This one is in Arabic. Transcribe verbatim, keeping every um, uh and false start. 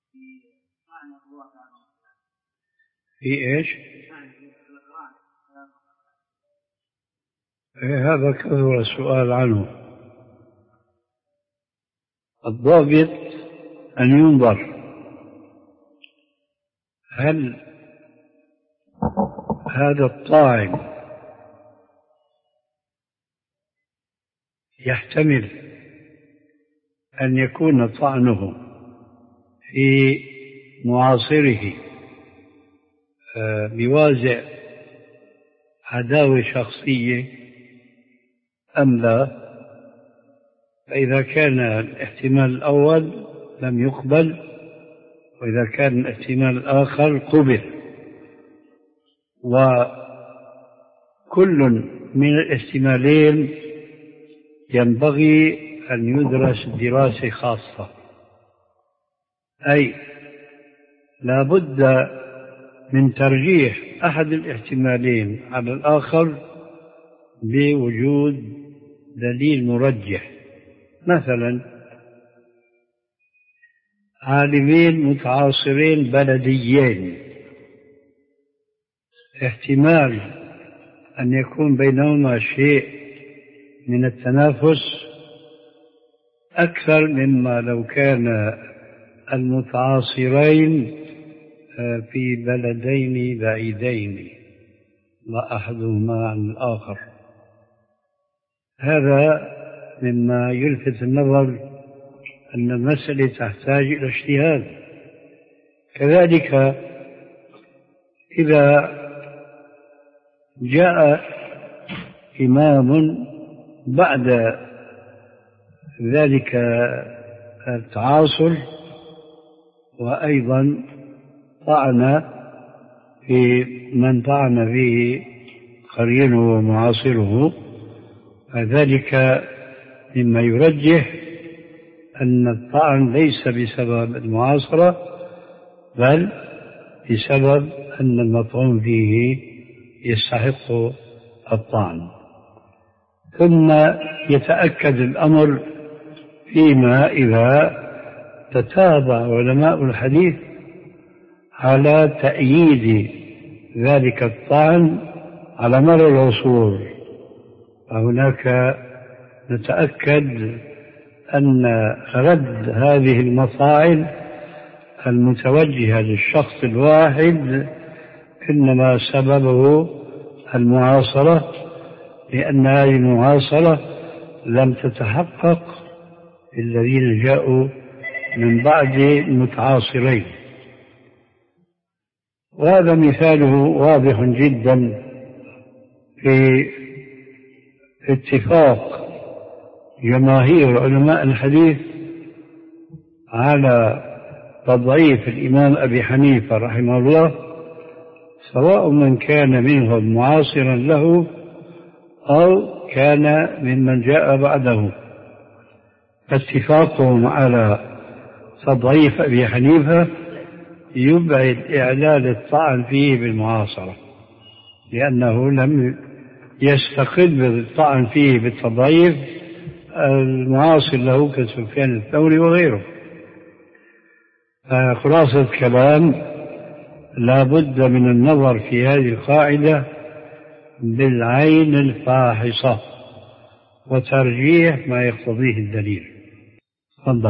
في إيش؟ إيه هذا كثر السؤال عنه. الضابط أن ينظر هل هذا الطاعن يحتمل أن يكون طعنه في معاصره بوازع عداوة شخصية أم لا. فإذا كان الاحتمال الأول لم يقبل، وإذا كان الاحتمال الآخر قبل. وكل من الاحتمالين ينبغي أن يدرس دراسة خاصة، أي لا بد من ترجيح أحد الاحتمالين على الآخر بوجود دليل مرجح. مثلا عالمين متعاصرين بلديين، احتمال أن يكون بينهما شيء من التنافس أكثر مما لو كان المتعاصرين في بلدين بعيدين لا أحدهما عن الآخر. هذا مما يلفت النظر أن المسألة تحتاج إلى اجتهاد. كذلك إذا جاء إمام بعد ذلك التعاصر وأيضا طعن في من طعن فيه قرينه ومعاصره، فذلك مما يرجح أن الطعن ليس بسبب المعاصرة بل بسبب أن المطعون فيه يستحق الطعن. ثم يتأكد الأمر فيما إذا تتابع علماء الحديث على تأييد ذلك الطعن على مر العصور، فهناك نتأكد أن رد هذه المطاعن المتوجهة للشخص الواحد إنما سببه المعاصرة، لأن هذه المعاصرة لم تتحقق في الذين جاءوا من بعد المتعاصرين. وهذا مثاله واضح جدا في اتفاق جماهير علماء الحديث على تضعيف الإمام أبي حنيفة رحمه الله، سواء من كان منهم معاصرا له أو كان ممن جاء بعده. اتفاقهم على تضعيف أبي حنيفة يبعد إعلال الطعن فيه بالمعاصرة، لأنه لم يستقل بالطعن فيه بالتضعيف المعاصر له كسفيان الثوري وغيره. خلاصة الكلام لا بد من النظر في هذه القاعدة بالعين الفاحصة وترجيح ما يقتضيه الدليل. تفضل.